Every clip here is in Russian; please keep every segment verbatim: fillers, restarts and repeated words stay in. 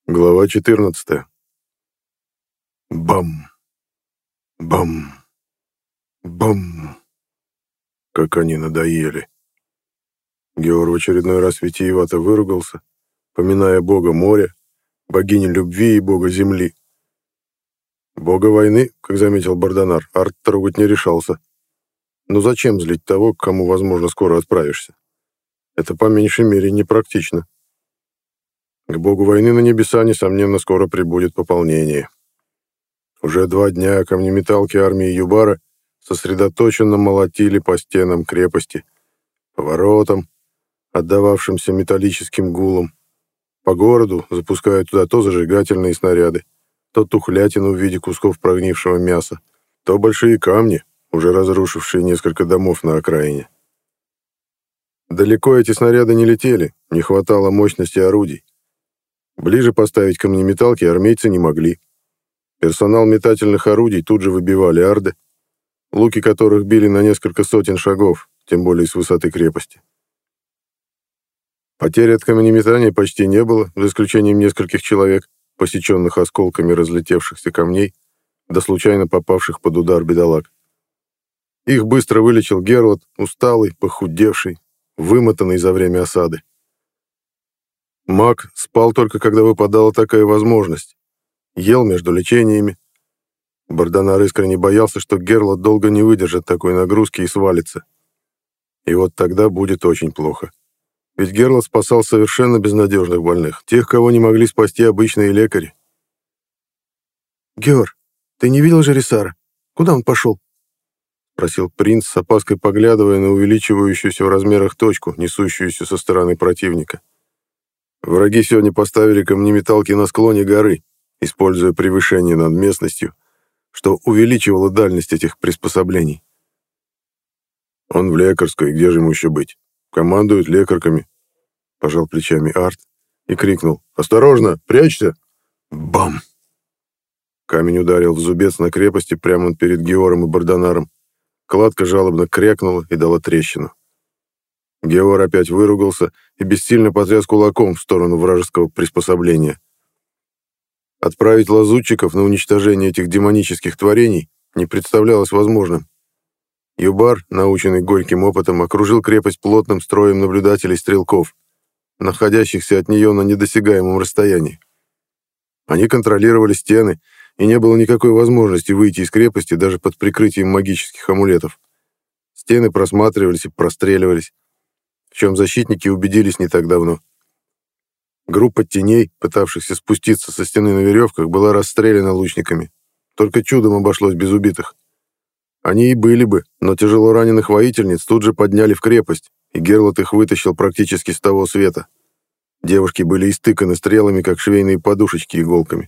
Глава четырнадцатая. Бам! Бам! Бам! Как они надоели. Геор в очередной раз витиевато выругался, поминая бога моря, богини любви и бога земли. Бога войны, как заметил Бардонар, Арт трогать не решался. Но зачем злить того, к кому, возможно, скоро отправишься? Это по меньшей мере непрактично. К богу войны на небеса, несомненно, скоро прибудет пополнение. Уже два дня камнеметалки армии Юбара сосредоточенно молотили по стенам крепости, по воротам, отдававшимся металлическим гулом, по городу, запуская туда то зажигательные снаряды, то тухлятину в виде кусков прогнившего мяса, то большие камни, уже разрушившие несколько домов на окраине. Далеко эти снаряды не летели, не хватало мощности орудий. Ближе поставить камнеметалки армейцы не могли. Персонал метательных орудий тут же выбивали арды, луки которых били на несколько сотен шагов, тем более с высоты крепости. Потерь от камнеметания почти не было, за исключением нескольких человек, посеченных осколками разлетевшихся камней, да случайно попавших под удар бедолаг. Их быстро вылечил Герлот, усталый, похудевший, вымотанный за время осады. Маг спал только, когда выпадала такая возможность. Ел между лечениями. Бардонар искренне боялся, что Герлот долго не выдержит такой нагрузки и свалится. И вот тогда будет очень плохо. Ведь Герлот спасал совершенно безнадежных больных, тех, кого не могли спасти обычные лекари. «Геор, ты не видел Жерисара? Куда он пошел?» — спросил принц, с опаской поглядывая на увеличивающуюся в размерах точку, несущуюся со стороны противника. Враги сегодня поставили камнеметалки на склоне горы, используя превышение над местностью, что увеличивало дальность этих приспособлений. «Он в лекарской, где же ему еще быть? Командует лекарками», — пожал плечами Арт и крикнул: «Осторожно! Прячься!» Бам! Камень ударил в зубец на крепости прямо перед Геором и Бардонаром. Кладка жалобно крякнула и дала трещину. Геор опять выругался и бессильно потряс кулаком в сторону вражеского приспособления. Отправить лазутчиков на уничтожение этих демонических творений не представлялось возможным. Юбар, наученный горьким опытом, окружил крепость плотным строем наблюдателей-стрелков, находящихся от нее на недосягаемом расстоянии. Они контролировали стены, и не было никакой возможности выйти из крепости даже под прикрытием магических амулетов. Стены просматривались и простреливались, в чем защитники убедились не так давно. Группа теней, пытавшихся спуститься со стены на веревках, была расстреляна лучниками. Только чудом обошлось без убитых. Они и были бы, но тяжело раненых воительниц тут же подняли в крепость, и Герлот их вытащил практически с того света. Девушки были истыканы стрелами, как швейные подушечки иголками.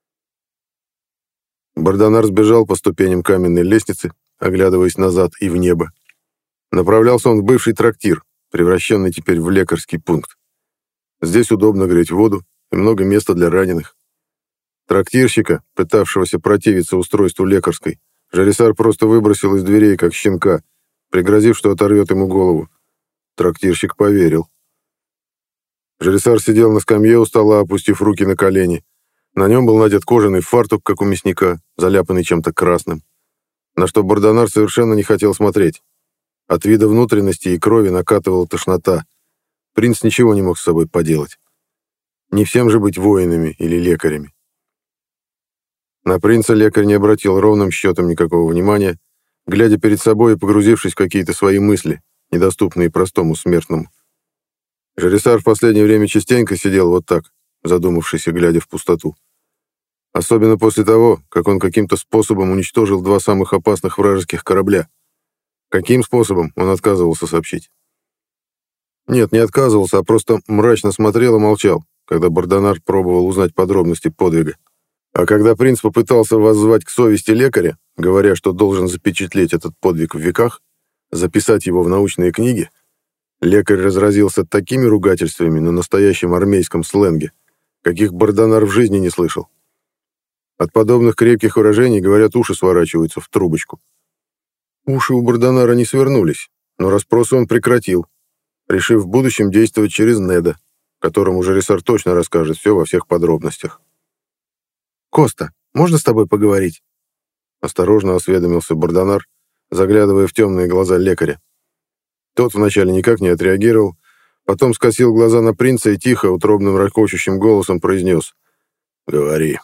Бардонар сбежал по ступеням каменной лестницы, оглядываясь назад и в небо. Направлялся он в бывший трактир, превращенный теперь в лекарский пункт. Здесь удобно греть воду и много места для раненых. Трактирщика, пытавшегося противиться устройству лекарской, Жерисар просто выбросил из дверей, как щенка, пригрозив, что оторвет ему голову. Трактирщик поверил. Жерисар сидел на скамье у стола, опустив руки на колени. На нем был надет кожаный фартук, как у мясника, заляпанный чем-то красным, на что Бардонар совершенно не хотел смотреть. От вида внутренностей и крови накатывала тошнота. Принц ничего не мог с собой поделать. Не всем же быть воинами или лекарями. На принца лекарь не обратил ровным счетом никакого внимания, глядя перед собой и погрузившись в какие-то свои мысли, недоступные простому смертному. Жерисар в последнее время частенько сидел вот так, задумавшись и глядя в пустоту. Особенно после того, как он каким-то способом уничтожил два самых опасных вражеских корабля. Каким способом, он отказывался сообщить. Нет, не отказывался, а просто мрачно смотрел и молчал, когда Бардонар пробовал узнать подробности подвига. А когда принц попытался воззвать к совести лекаря, говоря, что должен запечатлеть этот подвиг в веках, записать его в научные книги, лекарь разразился такими ругательствами на настоящем армейском сленге, каких Бардонар в жизни не слышал. От подобных крепких выражений, говорят, уши сворачиваются в трубочку. Уши у Бардонара не свернулись, но расспросы он прекратил, решив в будущем действовать через Неда, которому Жарисар точно расскажет все во всех подробностях. «Коста, можно с тобой поговорить?» Осторожно осведомился Бардонар, заглядывая в темные глаза лекаря. Тот вначале никак не отреагировал, потом скосил глаза на принца и тихо, утробным ракочущим голосом произнес: «Говори».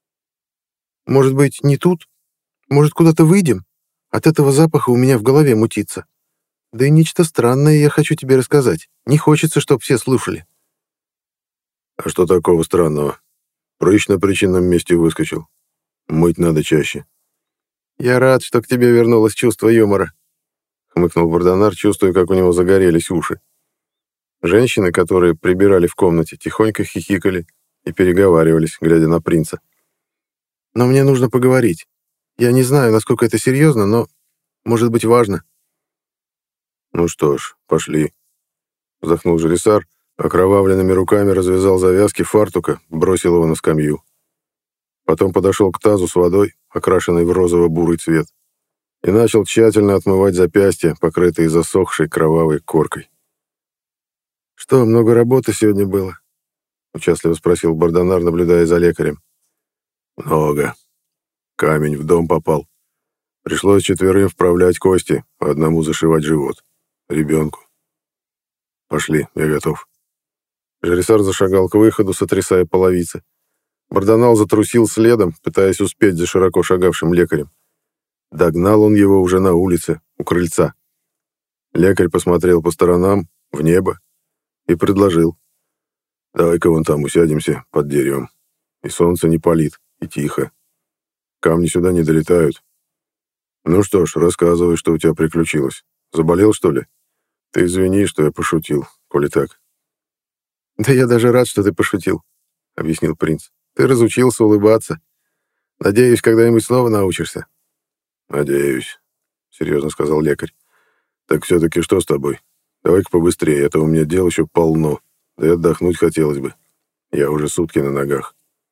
«Может быть, не тут? Может, куда-то выйдем? От этого запаха у меня в голове мутится. Да и нечто странное я хочу тебе рассказать. Не хочется, чтоб все слушали». «А что такого странного? Прыщ на причинном месте выскочил. Мыть надо чаще». «Я рад, что к тебе вернулось чувство юмора», — хмыкнул Бардонар, чувствуя, как у него загорелись уши. Женщины, которые прибирали в комнате, тихонько хихикали и переговаривались, глядя на принца. «Но мне нужно поговорить. Я не знаю, насколько это серьезно, но, может быть, важно». «Ну что ж, пошли», — вздохнул Жарисар, окровавленными руками развязал завязки фартука, бросил его на скамью. Потом подошел к тазу с водой, окрашенной в розово-бурый цвет, и начал тщательно отмывать запястья, покрытые засохшей кровавой коркой. «Что, много работы сегодня было?» — участливо спросил Бардонар, наблюдая за лекарем. «Много. Камень в дом попал. Пришлось четверым вправлять кости, а одному зашивать живот. Ребенку. Пошли, я готов». Жарисар зашагал к выходу, сотрясая половицы. Бардонал затрусил следом, пытаясь успеть за широко шагавшим лекарем. Догнал он его уже на улице, у крыльца. Лекарь посмотрел по сторонам, в небо, и предложил: «Давай-ка вон там усядемся, под деревом. И солнце не палит, и тихо. Камни сюда не долетают. Ну что ж, рассказывай, что у тебя приключилось. Заболел, что ли? Ты извини, что я пошутил, коли так». «Да я даже рад, что ты пошутил», — объяснил принц. «Ты разучился улыбаться. Надеюсь, когда-нибудь снова научишься». «Надеюсь», — серьезно сказал лекарь. «Так все-таки что с тобой? Давай-ка побыстрее, а то у меня дел еще полно. Да и отдохнуть хотелось бы. Я уже сутки на ногах».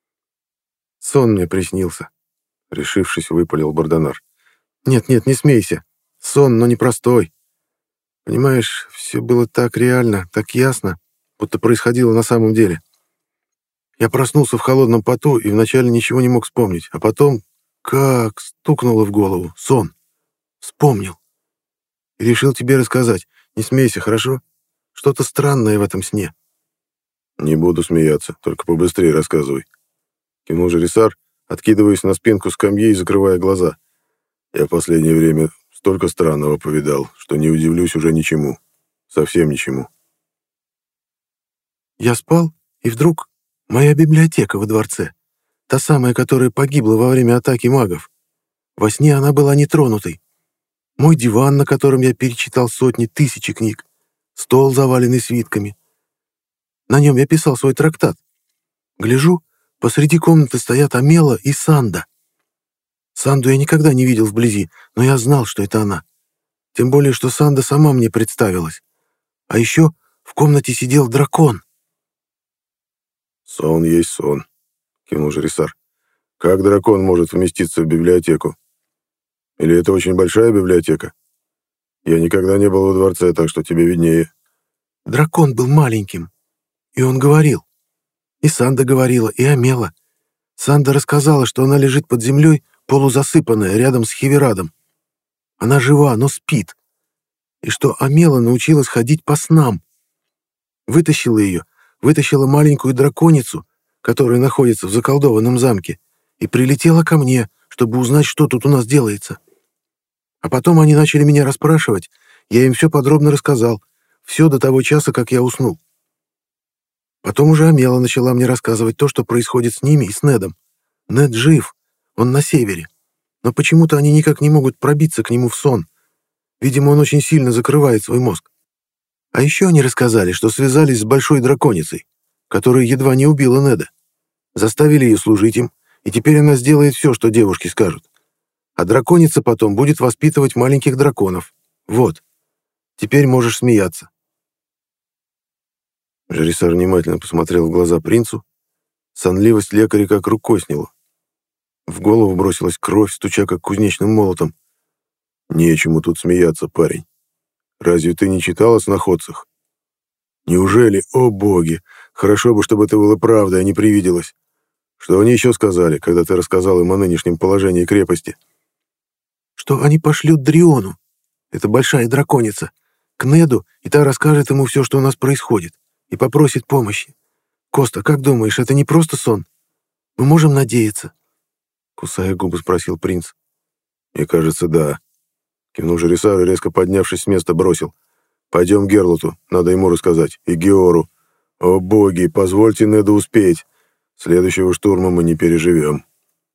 «Сон мне приснился», — решившись, выпалил Бардонар. «Нет-нет, не смейся. Сон, но непростой. Понимаешь, все было так реально, так ясно, будто происходило на самом деле. Я проснулся в холодном поту и вначале ничего не мог вспомнить, а потом, как стукнуло в голову, сон. Вспомнил. И решил тебе рассказать. Не смейся, хорошо? Что-то странное в этом сне». «Не буду смеяться, только побыстрее рассказывай», — кивнул Жарисар, откидываясь на спинку скамьи и закрывая глаза. «Я в последнее время столько странного повидал, что не удивлюсь уже ничему. Совсем ничему». Я спал, и вдруг моя библиотека во дворце, та самая, которая погибла во время атаки магов. Во сне она была нетронутой. Мой диван, на котором я перечитал сотни, тысячи книг, стол, заваленный свитками. На нем я писал свой трактат. Гляжу, посреди комнаты стоят Амела и Санда. Санду я никогда не видел вблизи, но я знал, что это она. Тем более, что Санда сама мне представилась. А еще в комнате сидел дракон. «Сон есть сон», — кивнул Жарисар. «Как дракон может вместиться в библиотеку? Или это очень большая библиотека? Я никогда не был во дворце, так что тебе виднее». Дракон был маленьким, и он говорил. И Санда говорила, и Амела. Санда рассказала, что она лежит под землей, полузасыпанная, рядом с Хеверадом. Она жива, но спит. И что Амела научилась ходить по снам. Вытащила ее, вытащила маленькую драконицу, которая находится в заколдованном замке, и прилетела ко мне, чтобы узнать, что тут у нас делается. А потом они начали меня расспрашивать, я им все подробно рассказал, все до того часа, как я уснул. Потом уже Амела начала мне рассказывать то, что происходит с ними и с Недом. Нед жив, он на севере, но почему-то они никак не могут пробиться к нему в сон. Видимо, он очень сильно закрывает свой мозг. А еще они рассказали, что связались с большой драконицей, которая едва не убила Неда. Заставили ее служить им, и теперь она сделает все, что девушки скажут. А драконица потом будет воспитывать маленьких драконов. Вот. Теперь можешь смеяться». Жарисар внимательно посмотрел в глаза принцу. Сонливость лекаря как рукой сняло. В голову бросилась кровь, стуча как кузнечным молотом. «Нечему тут смеяться, парень. Разве ты не читал о сноходцах? Неужели, о боги, Хорошо бы, чтобы это было правдой, а не привиделось. Что они еще сказали, когда ты рассказал им о нынешнем положении крепости? Что они пошлют Дриону, это большая драконица, к Неду, и та расскажет ему все, что у нас происходит, и попросит помощи. Коста, как думаешь, это не просто сон? Мы можем надеяться?» Кусая губы, спросил принц. «Мне кажется, да». Кивнул Жерисар и, резко поднявшись с места, бросил. «Пойдем к Герлуту, надо ему рассказать. И Геору. О боги, позвольте Неду успеть. Следующего штурма мы не переживем».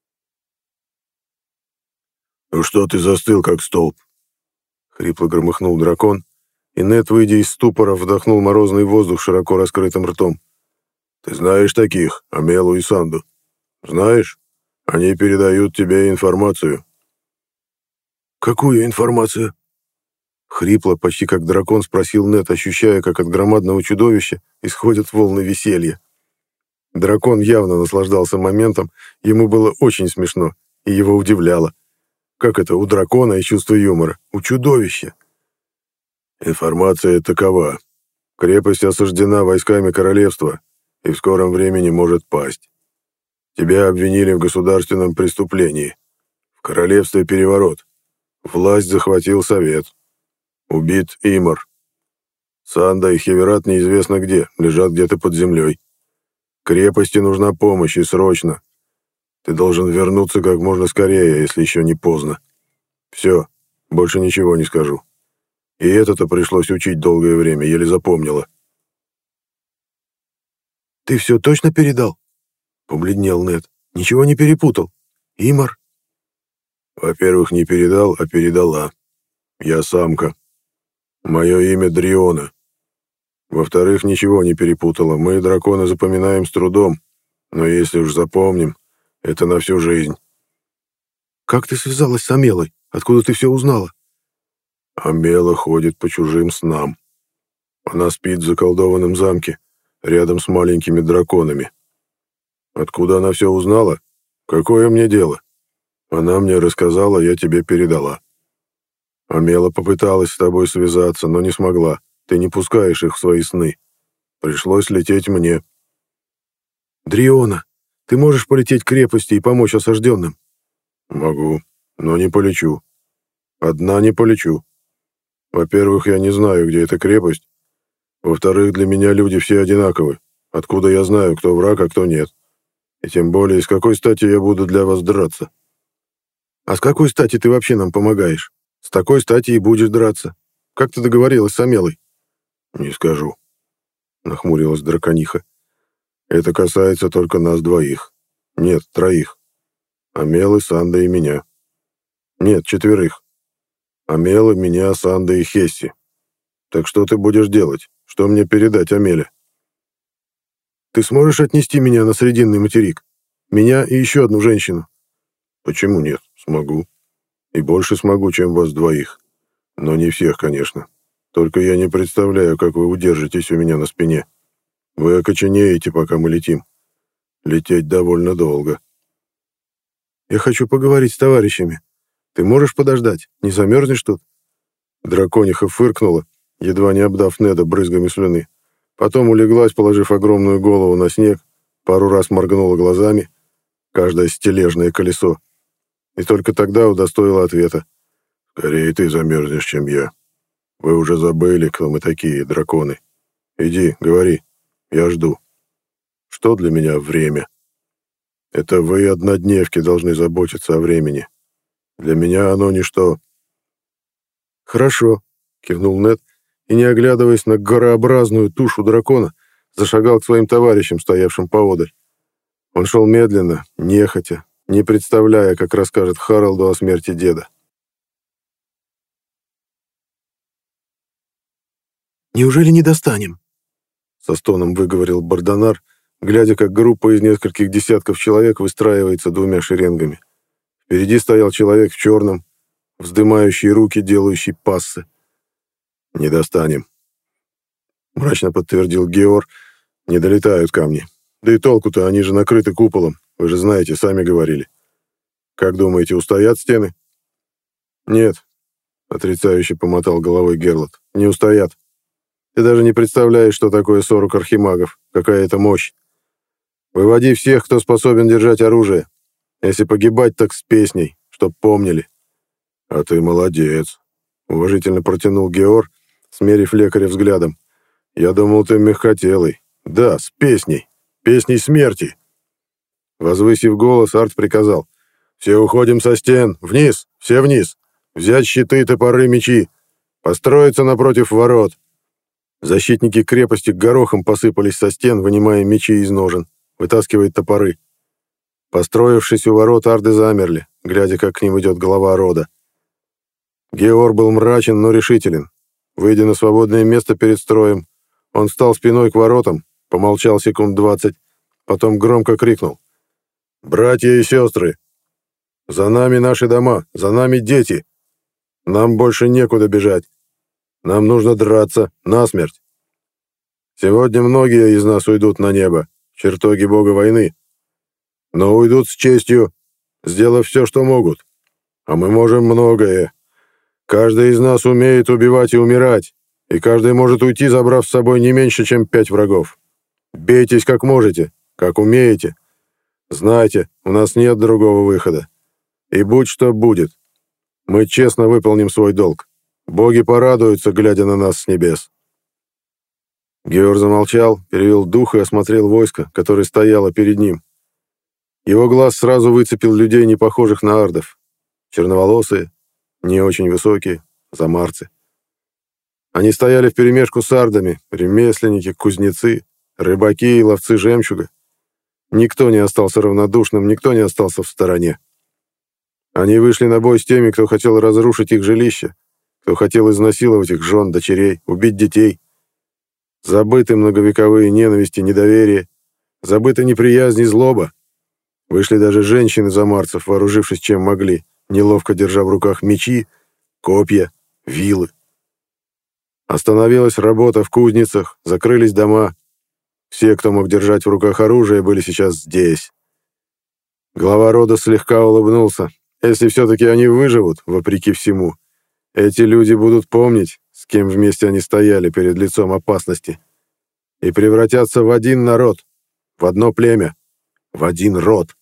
«Ну что ты застыл, как столб?» Хрипло громыхнул дракон, и Нед, выйдя из ступора, вдохнул морозный воздух широко раскрытым ртом. «Ты знаешь таких, Амелу и Санду? Знаешь? Они передают тебе информацию». «Какую информацию?» Хрипло, почти как дракон, спросил Нед, ощущая, как от громадного чудовища исходят волны веселья. Дракон явно наслаждался моментом, ему было очень смешно, и его удивляло. Как это у дракона и чувство юмора? У чудовища. «Информация такова. Крепость осаждена войсками королевства и в скором времени может пасть. Тебя обвинили в государственном преступлении. В королевстве переворот. Власть захватил совет. Убит Имар. Санда и Хеверат неизвестно где, лежат где-то под землей. Крепости нужна помощь, и срочно. Ты должен вернуться как можно скорее, если еще не поздно. Все, больше ничего не скажу. И это-то пришлось учить долгое время, еле запомнила». «Ты все точно передал?» — побледнел Нед. «Ничего не перепутал? Имар?» «Во-первых, не передал, а передала. Я самка. Мое имя Дриона. Во-вторых, ничего не перепутала. Мы, драконы, запоминаем с трудом, но если уж запомним, это на всю жизнь». «Как ты связалась с Амелой? Откуда ты все узнала?» Амела ходит по чужим снам. Она спит в заколдованном замке, рядом с маленькими драконами. Откуда она все узнала? Какое мне дело? Она мне рассказала, я тебе передала. Амела попыталась с тобой связаться, но не смогла. Ты не пускаешь их в свои сны. Пришлось лететь мне». «Дриона, ты можешь полететь к крепости и помочь осажденным?» «Могу, но не полечу. Одна не полечу. Во-первых, я не знаю, где эта крепость. Во-вторых, для меня люди все одинаковы. Откуда я знаю, кто враг, а кто нет? И тем более, с какой стати я буду для вас драться?» «А с какой стати ты вообще нам помогаешь? С такой стати и будешь драться. Как ты договорилась с Амелой?» «Не скажу», — нахмурилась дракониха. «Это касается только нас двоих. Нет, троих. Амелы, Санда и меня. Нет, четверых. Амела, меня, Санда и Хесси. Так что ты будешь делать? Что мне передать Амеле?» «Ты сможешь отнести меня на Срединный материк? Меня и еще одну женщину?» «Почему нет? Смогу. И больше смогу, чем вас двоих. Но не всех, конечно. Только я не представляю, как вы удержитесь у меня на спине. Вы окоченеете, пока мы летим. Лететь довольно долго». «Я хочу поговорить с товарищами. Ты можешь подождать? Не замерзнешь тут?» Дракониха фыркнула, едва не обдав Неда брызгами слюны. Потом улеглась, положив огромную голову на снег, пару раз моргнула глазами, каждое стележное колесо, и только тогда удостоила ответа. «Скорее ты замерзнешь, чем я. Вы уже забыли, кто мы такие, драконы. Иди, говори, я жду. Что для меня время? Это вы, однодневки, должны заботиться о времени. Для меня оно ничто». «Хорошо», — кивнул Нед, и, не оглядываясь на горообразную тушу дракона, зашагал к своим товарищам, стоявшим поодаль. Он шел медленно, нехотя, не представляя, как расскажет Харалду о смерти деда. «Неужели не достанем?» — со стоном выговорил Бардонар, глядя, как группа из нескольких десятков человек выстраивается двумя шеренгами. Впереди стоял человек в черном, вздымающий руки, делающий пассы. «Не достанем», — мрачно подтвердил Геор. «Не долетают камни. Да и толку-то, они же накрыты куполом. Вы же знаете, сами говорили. Как думаете, устоят стены?» «Нет», — отрицающе помотал головой Герлот, — «не устоят. Ты даже не представляешь, что такое сорок архимагов, какая это мощь. Выводи всех, кто способен держать оружие. Если погибать, так с песней, чтоб помнили». «А ты молодец», — уважительно протянул Геор, смерив лекаря взглядом. «Я думал, ты мягкотелый. Да, с песней. Песней смерти». Возвысив голос, Арт приказал: «Все уходим со стен. Вниз, все вниз. Взять щиты, топоры, мечи. Построиться напротив ворот». Защитники крепости горохом посыпались со стен, вынимая мечи из ножен, вытаскивая топоры. Построившись у ворот, арды замерли, глядя, как к ним идет глава рода. Геор был мрачен, но решителен. Выйдя на свободное место перед строем, он встал спиной к воротам, помолчал секунд двадцать, потом громко крикнул: «Братья и сестры! За нами наши дома, за нами дети! Нам больше некуда бежать. Нам нужно драться насмерть. Сегодня многие из нас уйдут на небо, в чертоги бога войны, но уйдут с честью, сделав все, что могут. А мы можем многое. Каждый из нас умеет убивать и умирать, и каждый может уйти, забрав с собой не меньше, чем пять врагов. Бейтесь как можете, как умеете. Знайте, у нас нет другого выхода. И будь что будет, мы честно выполним свой долг. Боги порадуются, глядя на нас с небес». Геор замолчал, перевел дух и осмотрел войско, которое стояло перед ним. Его глаз сразу выцепил людей, не похожих на ардов. Черноволосые, не очень высокие, замарцы. Они стояли вперемешку с ардами, ремесленники, кузнецы, рыбаки и ловцы жемчуга. Никто не остался равнодушным, никто не остался в стороне. Они вышли на бой с теми, кто хотел разрушить их жилище, кто хотел изнасиловать их жен, дочерей, убить детей. Забыты многовековые ненависти, недоверие, забыты неприязнь и злоба. Вышли даже женщины-замарцев, вооружившись чем могли, неловко держа в руках мечи, копья, вилы. Остановилась работа в кузницах, закрылись дома. Все, кто мог держать в руках оружие, были сейчас здесь. Глава рода слегка улыбнулся. Если все-таки они выживут, вопреки всему, эти люди будут помнить, с кем вместе они стояли перед лицом опасности, и превратятся в один народ, в одно племя, в один род.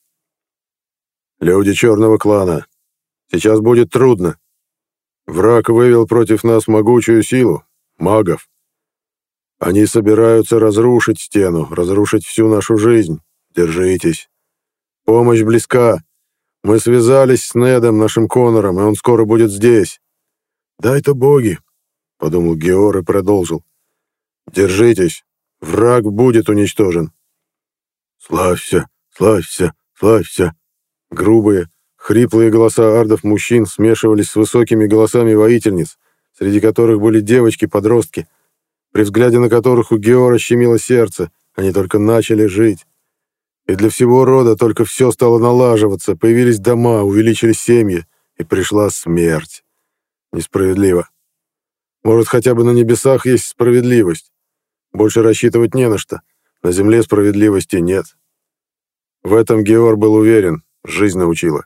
Люди черного клана, сейчас будет трудно. Враг вывел против нас могучую силу, магов. Они собираются разрушить стену, разрушить всю нашу жизнь. Держитесь. Помощь близка. Мы связались с Недом, нашим Конором, и он скоро будет здесь. «Дай-то боги», — подумал Геор и продолжил. «Держитесь. Враг будет уничтожен». «Славься, славься, славься». Грубые, хриплые голоса ардов-мужчин смешивались с высокими голосами воительниц, среди которых были девочки-подростки, при взгляде на которых у Геора щемило сердце, они только начали жить. И для всего рода только все стало налаживаться, появились дома, увеличились семьи, и пришла смерть. Несправедливо. Может, хотя бы на небесах есть справедливость. Больше рассчитывать не на что. На земле справедливости нет. В этом Геор был уверен, жизнь научила.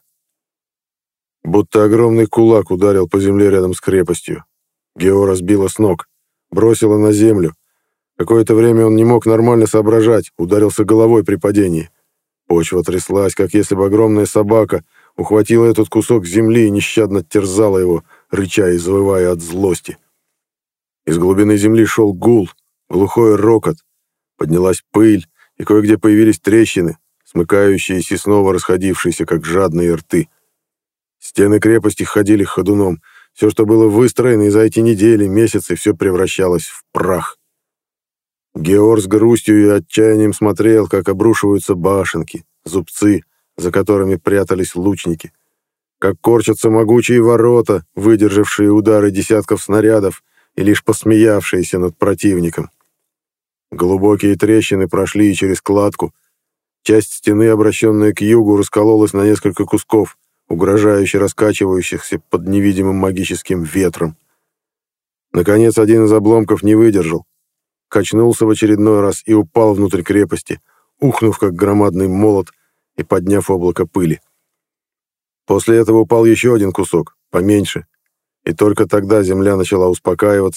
Будто огромный кулак ударил по земле рядом с крепостью. Геора сбила с ног, бросила на землю. Какое-то время он не мог нормально соображать, ударился головой при падении. Почва тряслась, как если бы огромная собака ухватила этот кусок земли и нещадно терзала его, рыча и завывая от злости. Из глубины земли шел гул, глухой рокот. Поднялась пыль, и кое-где появились трещины, смыкающиеся и снова расходившиеся, как жадные рты. Стены крепости ходили ходуном. Все, что было выстроено и за эти недели, месяцы, все превращалось в прах. Геор с грустью и отчаянием смотрел, как обрушиваются башенки, зубцы, за которыми прятались лучники, как корчатся могучие ворота, выдержавшие удары десятков снарядов и лишь посмеявшиеся над противником. Глубокие трещины прошли и через кладку. Часть стены, обращенная к югу, раскололась на несколько кусков, угрожающе раскачивающихся под невидимым магическим ветром. Наконец, один из обломков не выдержал, качнулся в очередной раз и упал внутрь крепости, ухнув, как громадный молот, и подняв облако пыли. После этого упал еще один кусок, поменьше, и только тогда земля начала успокаиваться,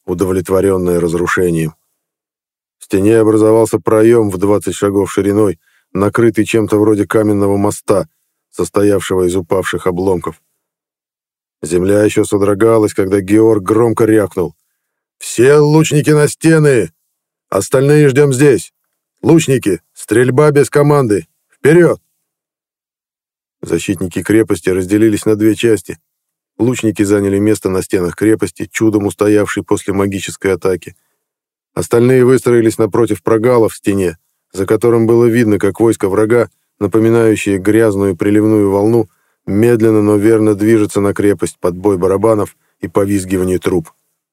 удовлетворенное разрушением. В стене образовался проем в двадцать шагов шириной, накрытый чем-то вроде каменного моста, состоявшего из упавших обломков. Земля еще содрогалась, когда Георг громко рявкнул: «Все лучники на стены! Остальные ждем здесь! Лучники, стрельба без команды! Вперед!» Защитники крепости разделились на две части. Лучники заняли место на стенах крепости, чудом устоявшей после магической атаки. Остальные выстроились напротив прогала в стене, за которым было видно, как войско врага, напоминающее грязную приливную волну, медленно, но верно движется на крепость под бой барабанов и повизгивание труб.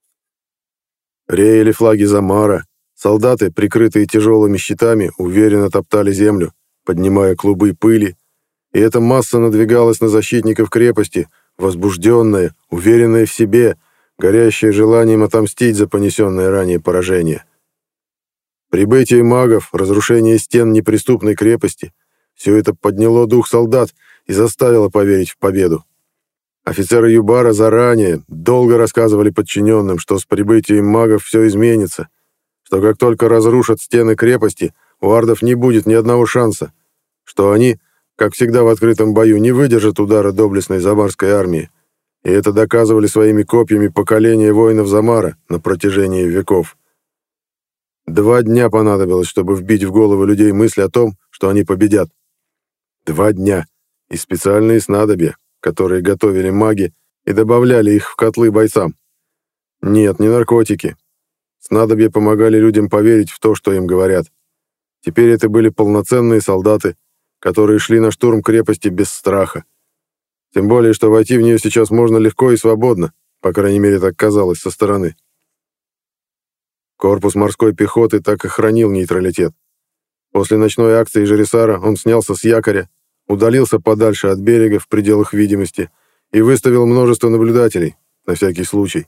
Реяли флаги Замара, солдаты, прикрытые тяжелыми щитами, уверенно топтали землю, поднимая клубы пыли, и эта масса надвигалась на защитников крепости, возбужденная, уверенная в себе, горящая желанием отомстить за понесенное ранее поражение. Прибытие магов, разрушение стен неприступной крепости — все это подняло дух солдат и заставило поверить в победу. Офицеры Юбара заранее долго рассказывали подчиненным, что с прибытием магов все изменится, что как только разрушат стены крепости, у ардов не будет ни одного шанса, что они, как всегда в открытом бою, не выдержат удара доблестной замарской армии, и это доказывали своими копьями поколения воинов Замара на протяжении веков. Два дня понадобилось, чтобы вбить в головы людей мысль о том, что они победят. Два дня и специальные снадобья, которые готовили маги и добавляли их в котлы бойцам. Нет, не наркотики. Снадобья помогали людям поверить в то, что им говорят. Теперь это были полноценные солдаты, которые шли на штурм крепости без страха. Тем более, что войти в нее сейчас можно легко и свободно, по крайней мере, так казалось со стороны. Корпус морской пехоты так и хранил нейтралитет. После ночной акции Жерисара он снялся с якоря, удалился подальше от берега в пределах видимости и выставил множество наблюдателей, на всякий случай.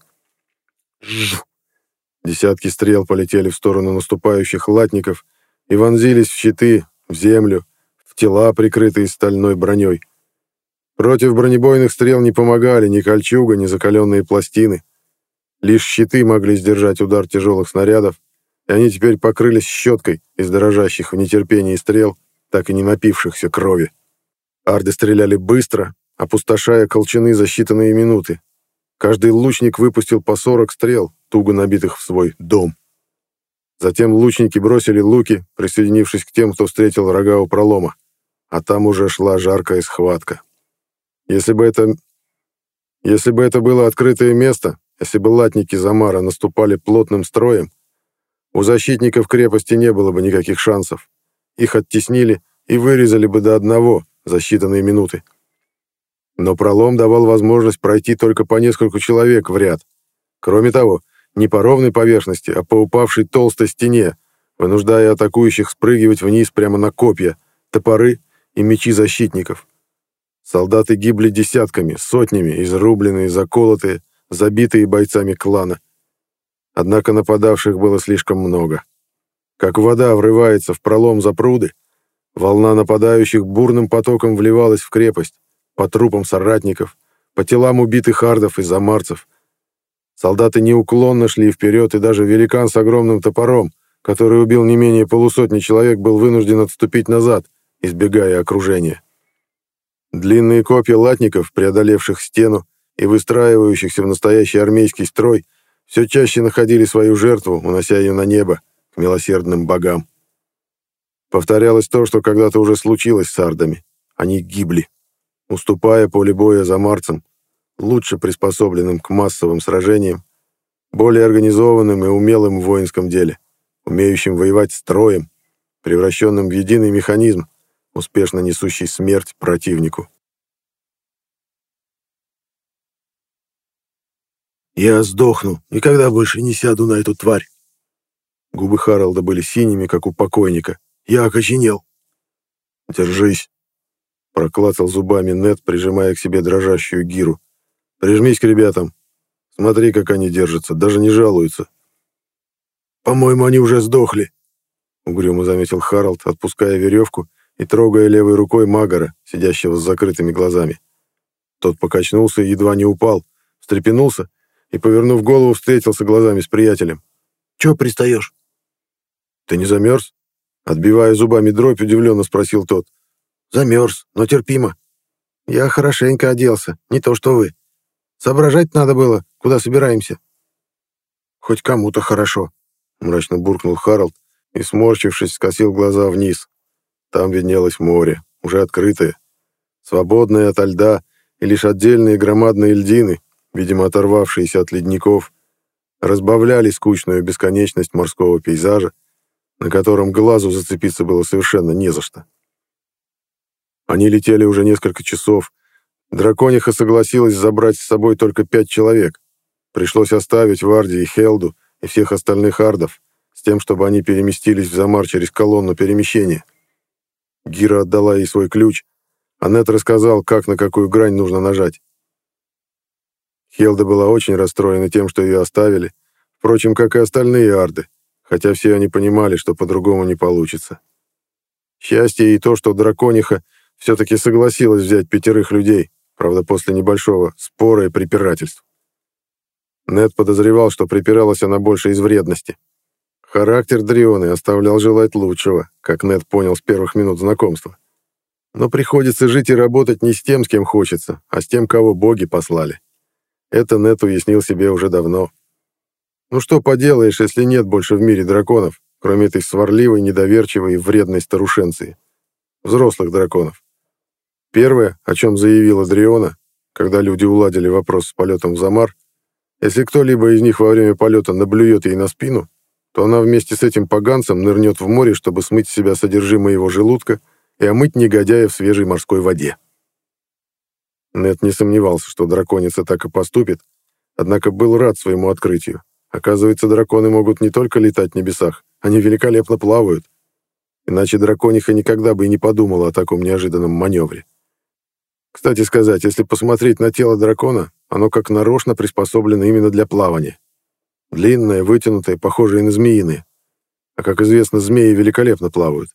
Десятки стрел полетели в сторону наступающих латников и вонзились в щиты, в землю, в тела, прикрытые стальной броней. Против бронебойных стрел не помогали ни кольчуга, ни закаленные пластины. Лишь щиты могли сдержать удар тяжелых снарядов, и они теперь покрылись щеткой из дрожащих в нетерпении стрел, так и не напившихся крови. Арды стреляли быстро, опустошая колчаны за считанные минуты. Каждый лучник выпустил по сорок стрел, туго набитых в свой дом. Затем лучники бросили луки, присоединившись к тем, кто встретил врага у пролома. А там уже шла жаркая схватка. Если бы это... Если бы это было открытое место, если бы латники Замара наступали плотным строем, у защитников крепости не было бы никаких шансов. Их оттеснили и вырезали бы до одного за считанные минуты. Но пролом давал возможность пройти только по нескольку человек в ряд. Кроме того, не по ровной поверхности, а по упавшей толстой стене, вынуждая атакующих спрыгивать вниз прямо на копья, топоры и мечи защитников. Солдаты гибли десятками, сотнями, изрубленные, заколотые, забитые бойцами клана. Однако нападавших было слишком много. Как вода врывается в пролом запруды, волна нападающих бурным потоком вливалась в крепость, по трупам соратников, по телам убитых ардов и замарцев. Солдаты неуклонно шли вперед, и даже великан с огромным топором, который убил не менее полусотни человек, был вынужден отступить назад, избегая окружения. Длинные копья латников, преодолевших стену и выстраивающихся в настоящий армейский строй, все чаще находили свою жертву, унося ее на небо, к милосердным богам. Повторялось то, что когда-то уже случилось с ардами. Они гибли, уступая поле боя замарцам, лучше приспособленным к массовым сражениям, более организованным и умелым в воинском деле, умеющим воевать строем, превращенным в единый механизм, успешно несущий смерть противнику. «Я сдохну, никогда больше не сяду на эту тварь». Губы Харалда были синими, как у покойника. «Я окоченел». «Держись», — проклацал зубами Нед, прижимая к себе дрожащую гиру. «Прижмись к ребятам. Смотри, как они держатся, даже не жалуются». «По-моему, они уже сдохли», — угрюмо заметил Харалд, отпуская веревку и трогая левой рукой Магора, сидящего с закрытыми глазами. Тот покачнулся и едва не упал, встрепенулся и, повернув голову, встретился глазами с приятелем. «Чё пристаешь?» «Ты не замерз?» Отбивая зубами дробь, удивленно спросил тот. «Замерз, но терпимо. Я хорошенько оделся, не то что вы. Соображать надо было, куда собираемся». «Хоть кому-то хорошо», — мрачно буркнул Харалд и, сморщившись, скосил глаза вниз. Там виднелось море, уже открытое, свободное ото льда, и лишь отдельные громадные льдины, видимо, оторвавшиеся от ледников, разбавляли скучную бесконечность морского пейзажа, на котором глазу зацепиться было совершенно не за что. Они летели уже несколько часов. Дракониха согласилась забрать с собой только пять человек. Пришлось оставить Варди и Хелду и всех остальных ардов, с тем, чтобы они переместились в Замар через колонну перемещения. Гира отдала ей свой ключ, а Нет рассказал, как на какую грань нужно нажать. Хелда была очень расстроена тем, что ее оставили, впрочем, как и остальные арды, хотя все они понимали, что по-другому не получится. Счастье и то, что дракониха все-таки согласилась взять пятерых людей, правда, после небольшого спора и препирательств. Нет подозревал, что припиралась она больше из вредности. Характер Дрионы оставлял желать лучшего, как Нет понял с первых минут знакомства. Но приходится жить и работать не с тем, с кем хочется, а с тем, кого боги послали. Это Нет уяснил себе уже давно. Ну что поделаешь, если нет больше в мире драконов, кроме этой сварливой, недоверчивой и вредной старушенции. Взрослых драконов. Первое, о чем заявила Дриона, когда люди уладили вопрос с полетом в Замар, если кто-либо из них во время полета наблюет ей на спину, то она вместе с этим поганцем нырнет в море, чтобы смыть с себя содержимое его желудка и омыть негодяя в свежей морской воде. Нет не сомневался, что драконица так и поступит, однако был рад своему открытию. Оказывается, драконы могут не только летать в небесах, они великолепно плавают. Иначе дракониха никогда бы и не подумала о таком неожиданном маневре. Кстати сказать, если посмотреть на тело дракона, оно как нарочно приспособлено именно для плавания. Длинное, вытянутое, похожее на змеиное. А как известно, змеи великолепно плавают.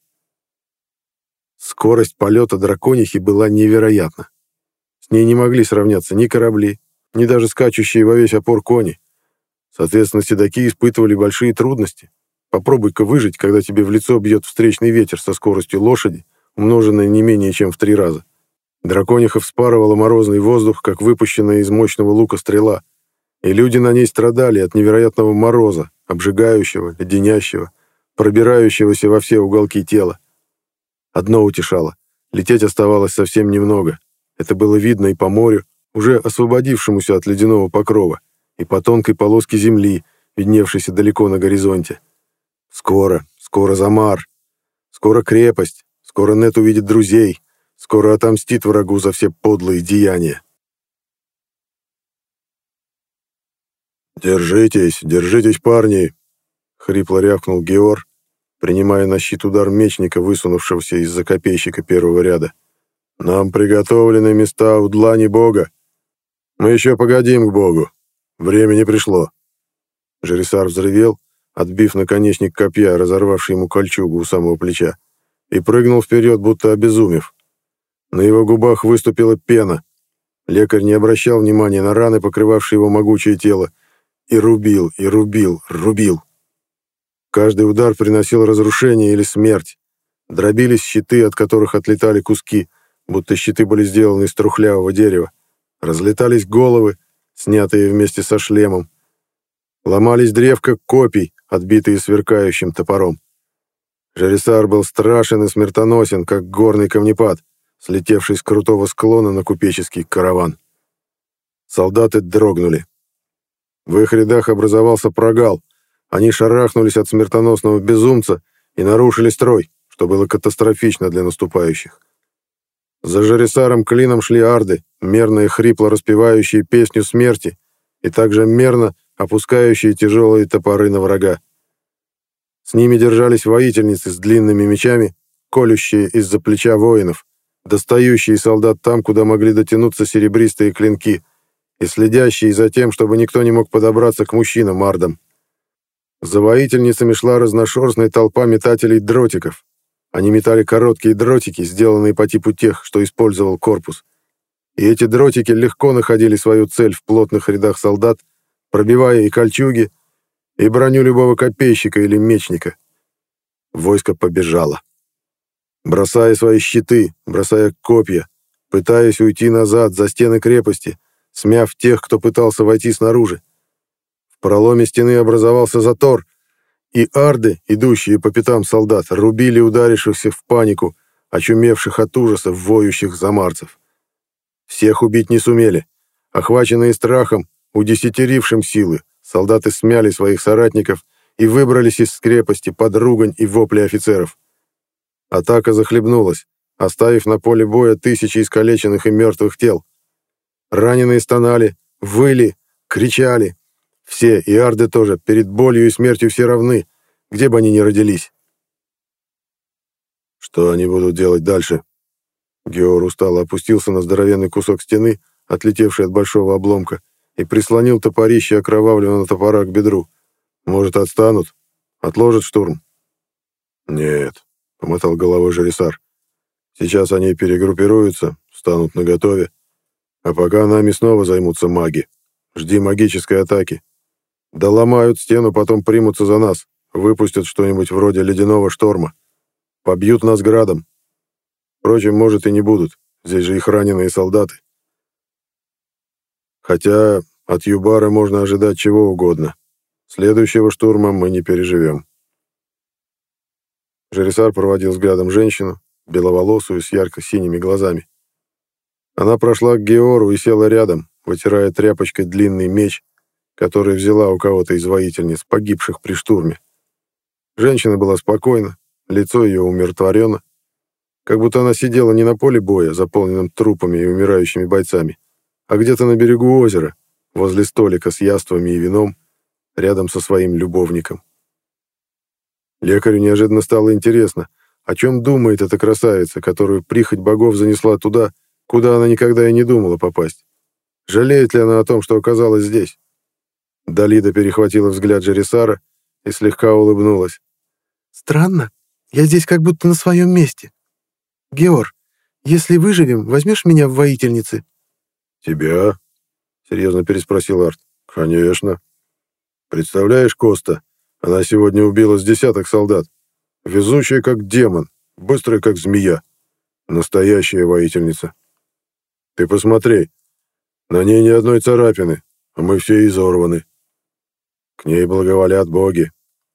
Скорость полета драконихи была невероятна. С ней не могли сравняться ни корабли, ни даже скачущие во весь опор кони. Соответственно, седаки испытывали большие трудности. Попробуй-ка выжить, когда тебе в лицо бьет встречный ветер со скоростью лошади, умноженной не менее чем в три раза. Дракониха вспарывала морозный воздух, как выпущенная из мощного лука стрела, и люди на ней страдали от невероятного мороза, обжигающего, леденящего, пробирающегося во все уголки тела. Одно утешало — лететь оставалось совсем немного. Это было видно и по морю, уже освободившемуся от ледяного покрова, и по тонкой полоске земли, видневшейся далеко на горизонте. Скоро, скоро Замар, скоро крепость, скоро Нет увидит друзей, скоро отомстит врагу за все подлые деяния. «Держитесь, держитесь, парни!» — хрипло рявкнул Геор, принимая на щит удар мечника, высунувшегося из-за копейщика первого ряда. «Нам приготовлены места у длани бога. Мы еще погодим к богу. Время не пришло». Жересар взревел, отбив наконечник копья, разорвавший ему кольчугу у самого плеча, и прыгнул вперед, будто обезумев. На его губах выступила пена. Лекарь не обращал внимания на раны, покрывавшие его могучее тело, и рубил, и рубил, рубил. Каждый удар приносил разрушение или смерть. Дробились щиты, от которых отлетали куски, будто щиты были сделаны из трухлявого дерева. Разлетались головы, снятые вместе со шлемом. Ломались древка копий, отбитые сверкающим топором. Жересар был страшен и смертоносен, как горный камнепад, слетевший с крутого склона на купеческий караван. Солдаты дрогнули. В их рядах образовался прогал. Они шарахнулись от смертоносного безумца и нарушили строй, что было катастрофично для наступающих. За Жересаром клином шли арды, мерно и хрипло распевающие песню смерти и также мерно опускающие тяжелые топоры на врага. С ними держались воительницы с длинными мечами, колющие из-за плеча воинов, достающие солдат там, куда могли дотянуться серебристые клинки, и следящие за тем, чтобы никто не мог подобраться к мужчинам-ардам. За воительницами шла разношерстная толпа метателей дротиков. Они метали короткие дротики, сделанные по типу тех, что использовал корпус. И эти дротики легко находили свою цель в плотных рядах солдат, пробивая и кольчуги, и броню любого копейщика или мечника. Войско побежало. Бросая свои щиты, бросая копья, пытаясь уйти назад за стены крепости, смяв тех, кто пытался войти снаружи. В проломе стены образовался затор, и арды, идущие по пятам солдат, рубили ударившихся в панику, очумевших от ужаса воющих замарцев. Всех убить не сумели. Охваченные страхом, удесятерившим силы, солдаты смяли своих соратников и выбрались из крепости под ругань и вопли офицеров. Атака захлебнулась, оставив на поле боя тысячи искалеченных и мертвых тел. Раненые стонали, выли, кричали. Все, и арды тоже, перед болью и смертью все равны, где бы они ни родились. Что они будут делать дальше? Геор устало опустился на здоровенный кусок стены, отлетевший от большого обломка, и прислонил топорище окровавленного топора к бедру. Может, отстанут? Отложат штурм? Нет, — помотал головой Жересар. Сейчас они перегруппируются, станут наготове. А пока нами снова займутся маги. Жди магической атаки. Доломают стену, потом примутся за нас, выпустят что-нибудь вроде ледяного шторма. Побьют нас градом. Впрочем, может, и не будут. Здесь же их раненые солдаты. Хотя от Юбара можно ожидать чего угодно. Следующего штурма мы не переживем. Жересар проводил взглядом женщину, беловолосую, с ярко-синими глазами. Она прошла к Геору и села рядом, вытирая тряпочкой длинный меч, который взяла у кого-то из воительниц, погибших при штурме. Женщина была спокойна, лицо ее умиротворено, как будто она сидела не на поле боя, заполненном трупами и умирающими бойцами, а где-то на берегу озера, возле столика с яствами и вином, рядом со своим любовником. Лекарю неожиданно стало интересно, о чем думает эта красавица, которую прихоть богов занесла туда, куда она никогда и не думала попасть. Жалеет ли она о том, что оказалась здесь? Далида перехватила взгляд Жересара и слегка улыбнулась. «Странно. Я здесь как будто на своем месте. Геор, если выживем, возьмешь меня в воительницы?» «Тебя?» — серьезно переспросил Арт. «Конечно. Представляешь, Коста, она сегодня убила с десяток солдат. Везучая, как демон, быстрая, как змея. Настоящая воительница. Ты посмотри, на ней ни одной царапины, а мы все изорваны. К ней благоволят боги».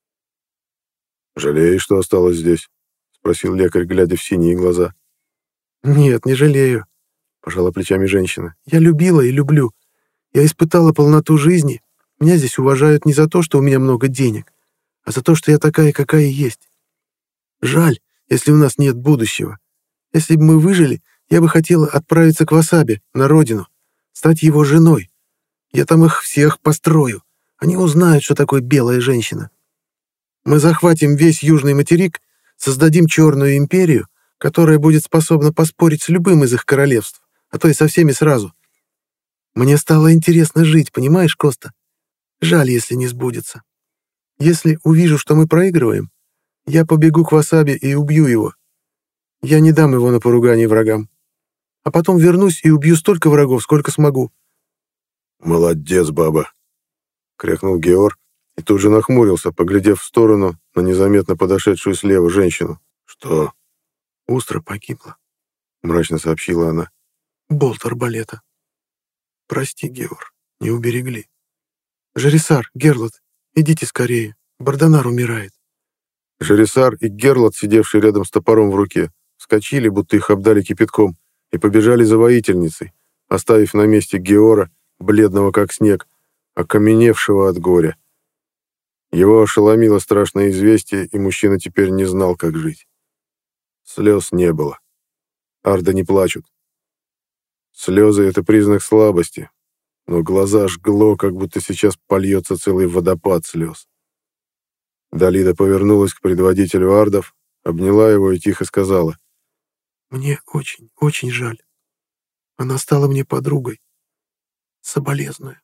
«Жалеешь, что осталась здесь?» — спросил лекарь, глядя в синие глаза. «Нет, не жалею», — пожала плечами женщина. «Я любила и люблю. Я испытала полноту жизни. Меня здесь уважают не за то, что у меня много денег, а за то, что я такая, какая есть. Жаль, если у нас нет будущего. Если бы мы выжили, я бы хотела отправиться к Васабе, на родину, стать его женой. Я там их всех построю. Они узнают, что такое белая женщина. Мы захватим весь южный материк, создадим черную империю, которая будет способна поспорить с любым из их королевств, а то и со всеми сразу. Мне стало интересно жить, понимаешь, Коста? Жаль, если не сбудется. Если увижу, что мы проигрываем, я побегу к Васабе и убью его. Я не дам его на поругание врагам. А потом вернусь и убью столько врагов, сколько смогу». «Молодец, баба!» — крякнул Геор и тут же нахмурился, поглядев в сторону на незаметно подошедшую слева женщину. «Что?» «Устра погибла», — мрачно сообщила она. «Болт арбалета. Прости, Геор, не уберегли. Жересар, Герлот, идите скорее, Бардонар умирает». Жересар и Герлот, сидевшие рядом с топором в руке, вскочили, будто их обдали кипятком, и побежали за воительницей, оставив на месте Геора, бледного как снег, окаменевшего от горя. Его ошеломило страшное известие, и мужчина теперь не знал, как жить. Слез не было. Арды не плачут. Слезы — это признак слабости, но глаза жгло, как будто сейчас польется целый водопад слез. Далида повернулась к предводителю ардов, обняла его и тихо сказала: «Мне очень, очень жаль. Она стала мне подругой. Соболезную».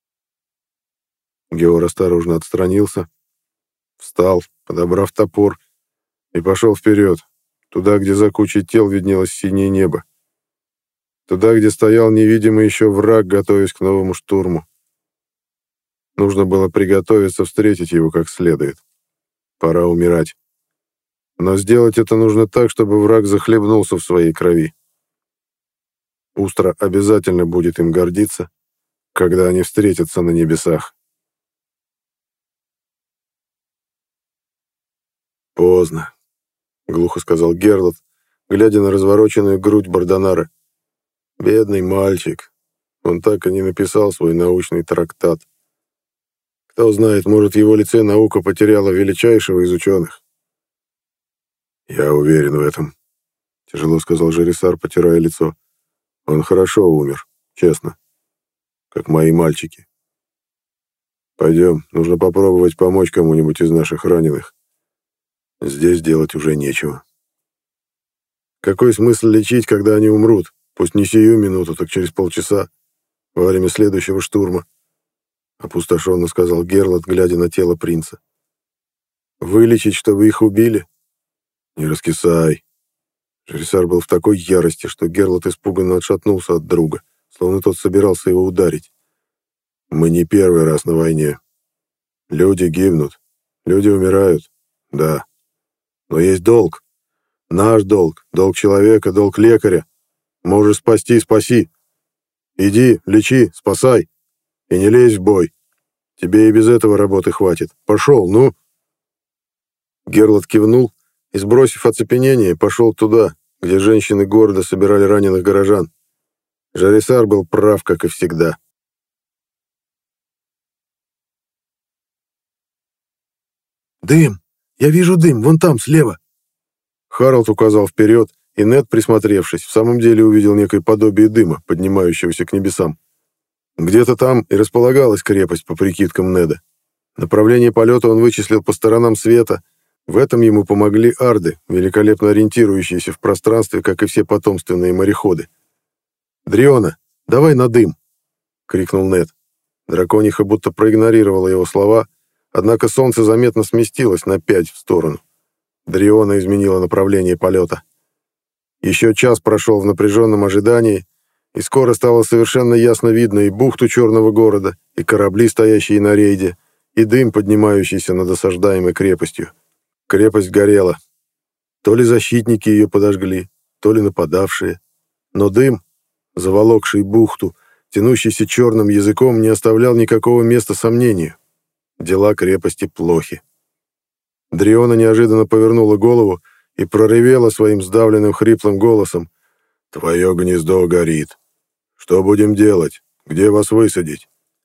Геор осторожно отстранился, встал, подобрав топор, и пошел вперед, туда, где за кучей тел виднелось синее небо. Туда, где стоял невидимый еще враг, готовясь к новому штурму. Нужно было приготовиться встретить его как следует. Пора умирать. Но сделать это нужно так, чтобы враг захлебнулся в своей крови. Устра обязательно будет им гордиться, когда они встретятся на небесах. «Поздно», — глухо сказал Герлот, глядя на развороченную грудь Бардонара. «Бедный мальчик. Он так и не написал свой научный трактат. Кто знает, может, в его лице наука потеряла величайшего из ученых». «Я уверен в этом», — тяжело сказал Жерисар, потирая лицо. «Он хорошо умер, честно, как мои мальчики. Пойдем, нужно попробовать помочь кому-нибудь из наших раненых. Здесь делать уже нечего. Какой смысл лечить, когда они умрут, пусть не сию минуту, так через полчаса, во время следующего штурма?» — опустошенно сказал Герлот, глядя на тело принца. «Вылечить, чтобы их убили? Не раскисай». Жерисар был в такой ярости, что Герлот испуганно отшатнулся от друга, словно тот собирался его ударить. «Мы не первый раз на войне. Люди гибнут, люди умирают, да. Но есть долг. Наш долг, долг человека, долг лекаря. Можешь спасти — спаси. Иди, лечи, спасай. И не лезь в бой. Тебе и без этого работы хватит. Пошел, ну!» Герлот кивнул и, сбросив оцепенение, пошел туда, где женщины города собирали раненых горожан. Жерисар был прав, как и всегда. «Дым! Я вижу дым, вон там, слева!» Харалд указал вперед, и Нед, присмотревшись, в самом деле увидел некое подобие дыма, поднимающегося к небесам. Где-то там и располагалась крепость, по прикидкам Неда. Направление полета он вычислил по сторонам света. В этом ему помогли арды, великолепно ориентирующиеся в пространстве, как и все потомственные мореходы. «Дриона, давай на дым!» — крикнул Нед. Дракониха будто проигнорировала его слова, однако солнце заметно сместилось на пять в сторону. Дриона изменила направление полета. Еще час прошел в напряженном ожидании, и скоро стало совершенно ясно видно и бухту Черного города, и корабли, стоящие на рейде, и дым, поднимающийся над осаждаемой крепостью. Крепость горела. То ли защитники ее подожгли, то ли нападавшие. Но дым, заволокший бухту, тянущийся черным языком, не оставлял никакого места сомнению. Дела крепости плохи. Дриона неожиданно повернула голову и проревела своим сдавленным хриплым голосом: «Твое гнездо горит. Что будем делать? Где вас высадить?»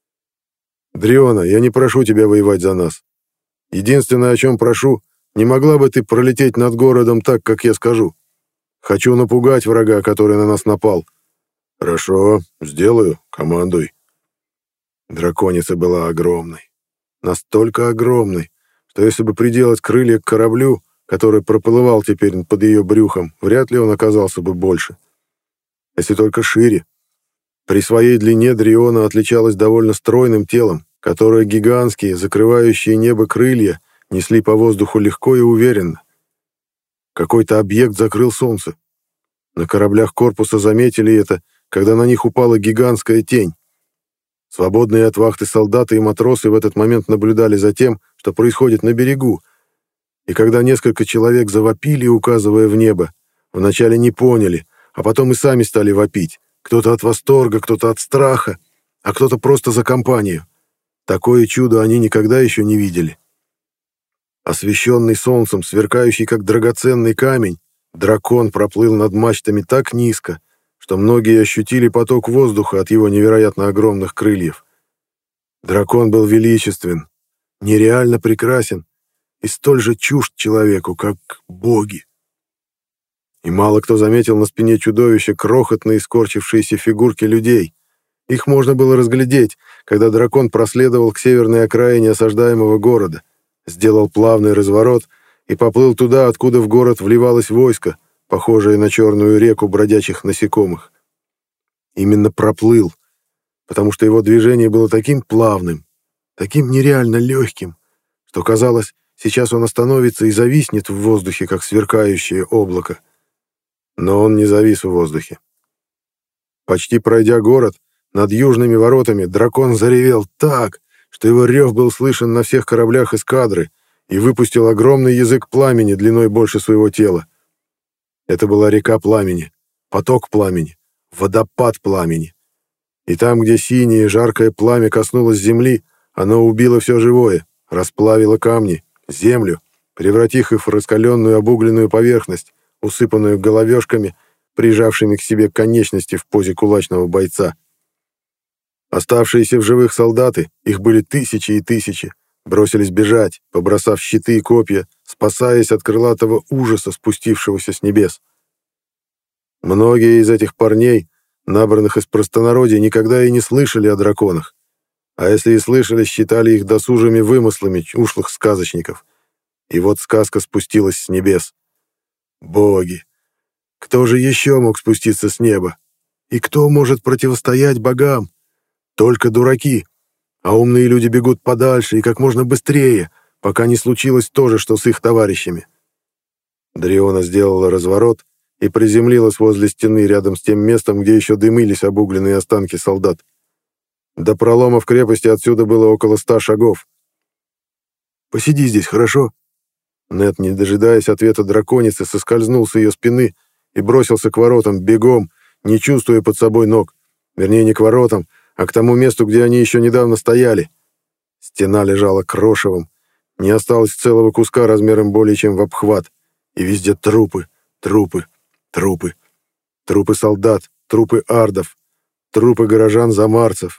«Дриона, я не прошу тебя воевать за нас. Единственное, о чем прошу, не могла бы ты пролететь над городом так, как я скажу? Хочу напугать врага, который на нас напал». «Хорошо, сделаю, командуй». Драконица была огромной. Настолько огромной, что если бы приделать крылья к кораблю, который проплывал теперь под ее брюхом, вряд ли он оказался бы больше. Если только шире. При своей длине Дриона отличалась довольно стройным телом, которое гигантские, закрывающие небо крылья, несли по воздуху легко и уверенно. Какой-то объект закрыл солнце. На кораблях корпуса заметили это, когда на них упала гигантская тень. Свободные от вахты солдаты и матросы в этот момент наблюдали за тем, что происходит на берегу, и когда несколько человек завопили, указывая в небо, вначале не поняли, а потом и сами стали вопить. Кто-то от восторга, кто-то от страха, а кто-то просто за компанию. Такое чудо они никогда еще не видели. Освещенный солнцем, сверкающий как драгоценный камень, дракон проплыл над мачтами так низко, что многие ощутили поток воздуха от его невероятно огромных крыльев. Дракон был величествен, нереально прекрасен и столь же чужд человеку, как боги. И мало кто заметил на спине чудовища крохотные скорчившиеся фигурки людей. Их можно было разглядеть, когда дракон проследовал к северной окраине осаждаемого города, сделал плавный разворот и поплыл туда, откуда в город вливалось войско, похожее на черную реку бродячих насекомых. Именно проплыл, потому что его движение было таким плавным, таким нереально легким, что казалось, сейчас он остановится и зависнет в воздухе, как сверкающее облако. Но он не завис в воздухе. Почти пройдя город, над южными воротами дракон заревел так, что его рев был слышен на всех кораблях эскадры и выпустил огромный язык пламени длиной больше своего тела. Это была река пламени, поток пламени, водопад пламени. И там, где синее жаркое пламя коснулось земли, оно убило все живое, расплавило камни, землю, превратив их в раскаленную обугленную поверхность, усыпанную головешками, прижавшими к себе конечности в позе кулачного бойца. Оставшиеся в живых солдаты, их были тысячи и тысячи, бросились бежать, побросав щиты и копья, спасаясь от крылатого ужаса, спустившегося с небес. Многие из этих парней, набранных из простонародья, никогда и не слышали о драконах, а если и слышали, считали их досужими вымыслами ушлых сказочников. И вот сказка спустилась с небес. Боги! Кто же еще мог спуститься с неба? И кто может противостоять богам? Только дураки. А умные люди бегут подальше и как можно быстрее, пока не случилось то же, что с их товарищами. Дриона сделала разворот и приземлилась возле стены рядом с тем местом, где еще дымились обугленные останки солдат. До пролома в крепости отсюда было около ста шагов. «Посиди здесь, хорошо?» Нед, не дожидаясь ответа драконицы, соскользнул с ее спины и бросился к воротам бегом, не чувствуя под собой ног. Вернее, не к воротам, а к тому месту, где они еще недавно стояли. Стена лежала крошевом, не осталось целого куска размером более чем в обхват, и везде трупы, трупы, трупы. Трупы солдат, трупы ардов, трупы горожан-замарцев.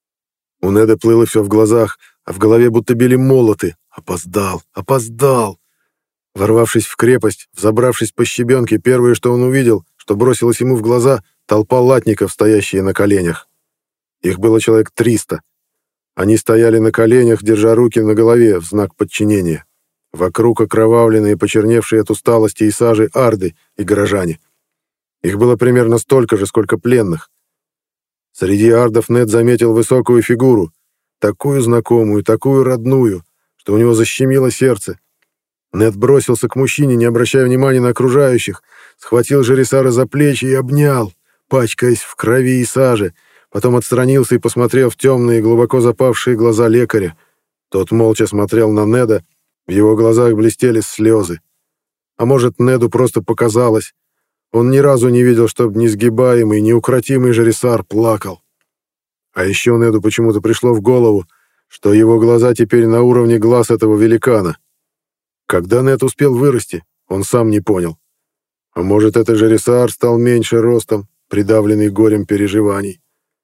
У Неда плыло все в глазах, а в голове будто били молоты. Опоздал, опоздал. Ворвавшись в крепость, взобравшись по щебенке, первое, что он увидел, что бросилось ему в глаза, толпа латников, стоящие на коленях. Их было человек триста. Они стояли на коленях, держа руки на голове в знак подчинения. Вокруг окровавленные, почерневшие от усталости и сажи арды и горожане. Их было примерно столько же, сколько пленных. Среди ардов Нед заметил высокую фигуру, такую знакомую, такую родную, что у него защемило сердце. Нед бросился к мужчине, не обращая внимания на окружающих, схватил Жерисара за плечи и обнял, пачкаясь в крови и саже, потом отстранился и посмотрел в темные, глубоко запавшие глаза лекаря. Тот молча смотрел на Неда, в его глазах блестели слезы. А может, Неду просто показалось. Он ни разу не видел, чтобы несгибаемый, неукротимый Жерисар плакал. А еще Неду почему-то пришло в голову, что его глаза теперь на уровне глаз этого великана. Когда Нед успел вырасти, он сам не понял. А может, это Жерисар стал меньше ростом, придавленный горем переживаний.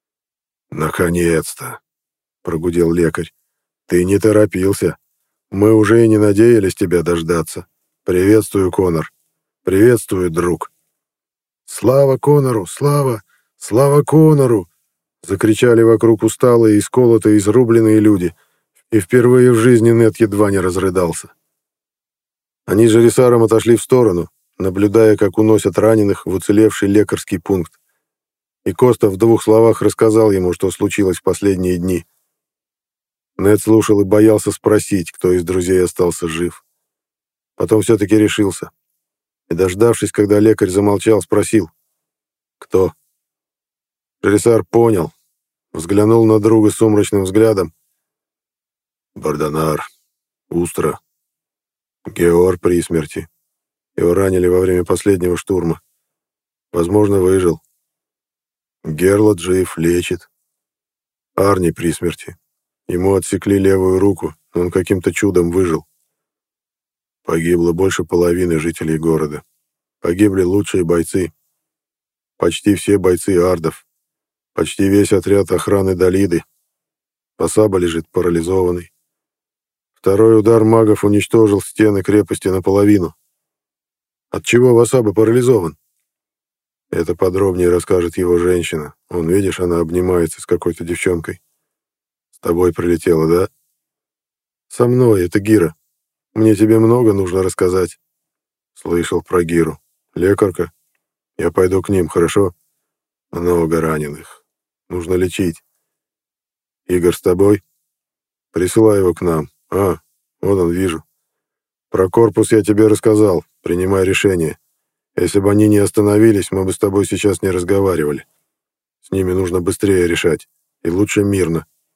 «Наконец-то!» — прогудел лекарь. «Ты не торопился. Мы уже и не надеялись тебя дождаться. Приветствую, Конор. Приветствую, друг». «Слава Конору! Слава! Слава Конору!» — закричали вокруг усталые, исколотые, изрубленные люди, и впервые в жизни Нед едва не разрыдался. Они с Жерисаром отошли в сторону, наблюдая, как уносят раненых в уцелевший лекарский пункт. И Коста в двух словах рассказал ему, что случилось в последние дни. Нед слушал и боялся спросить, кто из друзей остался жив. Потом все-таки решился. И, дождавшись, когда лекарь замолчал, спросил: «Кто?» Жерисар понял, взглянул на друга сумрачным взглядом. «Бардонар, Устра, Геор при смерти. Его ранили во время последнего штурма. Возможно, выжил. Герлот жив, лечит. Арни при смерти. Ему отсекли левую руку, но он каким-то чудом выжил. Погибло больше половины жителей города. Погибли лучшие бойцы. Почти все бойцы ардов. Почти весь отряд охраны Далиды. Пасаба лежит парализованный. Второй удар магов уничтожил стены крепости наполовину. Отчего Васаба парализован? Это подробнее расскажет его женщина. Вон, видишь, она обнимается с какой-то девчонкой. С тобой прилетела, да? Со мной, это Гира. Мне тебе много нужно рассказать. Слышал про Гиру. Лекарка? Я пойду к ним, хорошо? Много раненых. Нужно лечить. Игорь с тобой? Присылай его к нам. А, вот он, вижу. Про корпус я тебе рассказал. Принимай решение. Если бы они не остановились, мы бы с тобой сейчас не разговаривали. С ними нужно быстрее решать. И лучше мирно.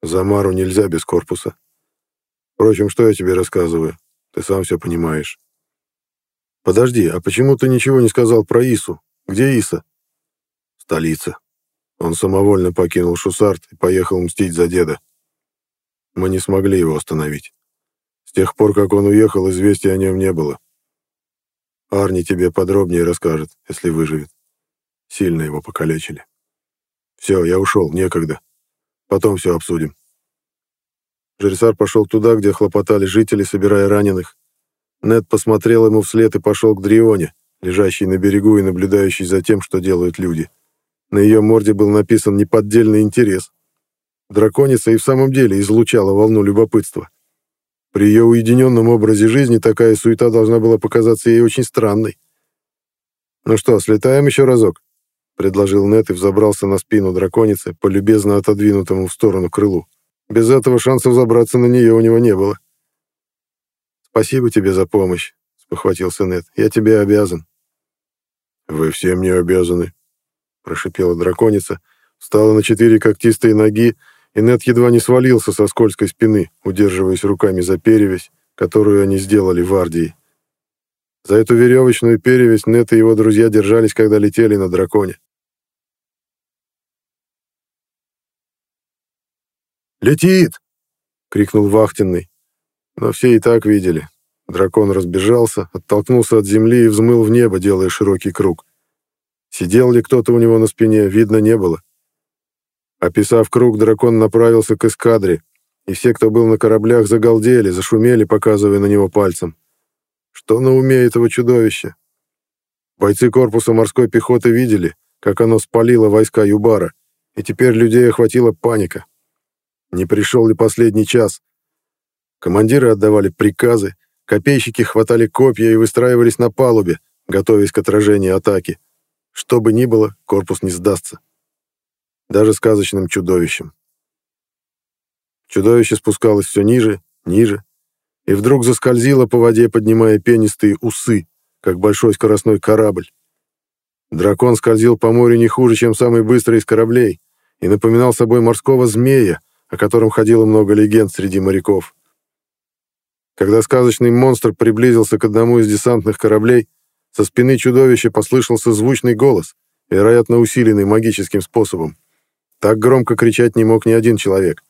Замару нельзя без корпуса. Впрочем, что я тебе рассказываю? Ты сам все понимаешь. Подожди, а почему ты ничего не сказал про Ису? Где Иса? В столице. Он самовольно покинул Шусарт и поехал мстить за деда. Мы не смогли его остановить. С тех пор, как он уехал, известий о нем не было. Арни тебе подробнее расскажет, если выживет. Сильно его покалечили. Все, я ушел, некогда. Потом все обсудим. Джерисар пошел туда, где хлопотали жители, собирая раненых. Нед посмотрел ему вслед и пошел к Дрионе, лежащей на берегу и наблюдающей за тем, что делают люди. На ее морде был написан неподдельный интерес. Драконица и в самом деле излучала волну любопытства. При ее уединенном образе жизни такая суета должна была показаться ей очень странной. «Ну что, слетаем еще разок?» — предложил Нед и взобрался на спину драконицы по любезно отодвинутому в сторону крылу. Без этого шансов забраться на нее у него не было. «Спасибо тебе за помощь», — спохватился Нед. «Я тебе обязан». «Вы все мне обязаны», — прошипела драконица, встала на четыре когтистые ноги, и Нед едва не свалился со скользкой спины, удерживаясь руками за перевязь, которую они сделали в Ардии. За эту веревочную перевязь Нед и его друзья держались, когда летели на драконе. «Летит!» — крикнул вахтенный. Но все и так видели. Дракон разбежался, оттолкнулся от земли и взмыл в небо, делая широкий круг. Сидел ли кто-то у него на спине, видно не было. Описав круг, дракон направился к эскадре, и все, кто был на кораблях, загалдели, зашумели, показывая на него пальцем. Что на уме этого чудовища? Бойцы корпуса морской пехоты видели, как оно спалило войска Юбара, и теперь людей охватила паника. Не пришел ли последний час? Командиры отдавали приказы, копейщики хватали копья и выстраивались на палубе, готовясь к отражению атаки. Что бы ни было, корпус не сдастся. Даже сказочным чудовищем. Чудовище спускалось все ниже, ниже, и вдруг заскользило по воде, поднимая пенистые усы, как большой скоростной корабль. Дракон скользил по морю не хуже, чем самый быстрый из кораблей, и напоминал собой морского змея, о котором ходило много легенд среди моряков. Когда сказочный монстр приблизился к одному из десантных кораблей, со спины чудовища послышался звучный голос, вероятно, усиленный магическим способом. Так громко кричать не мог ни один человек.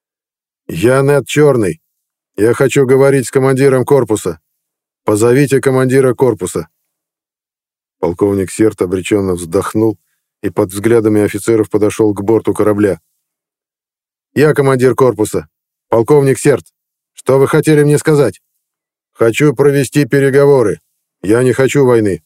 «Я Нед Черный. Я хочу говорить с командиром корпуса. Позовите командира корпуса». Полковник Серт обреченно вздохнул и под взглядами офицеров подошел к борту корабля. «Я командир корпуса. Полковник Серт. Что вы хотели мне сказать?» «Хочу провести переговоры. Я не хочу войны».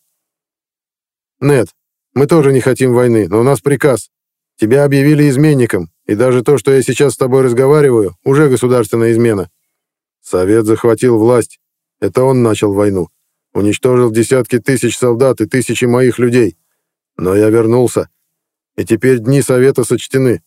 «Нед, мы тоже не хотим войны, но у нас приказ. Тебя объявили изменником, и даже то, что я сейчас с тобой разговариваю, уже государственная измена. Совет захватил власть. Это он начал войну. Уничтожил десятки тысяч солдат и тысячи моих людей. Но я вернулся, и теперь дни Совета сочтены.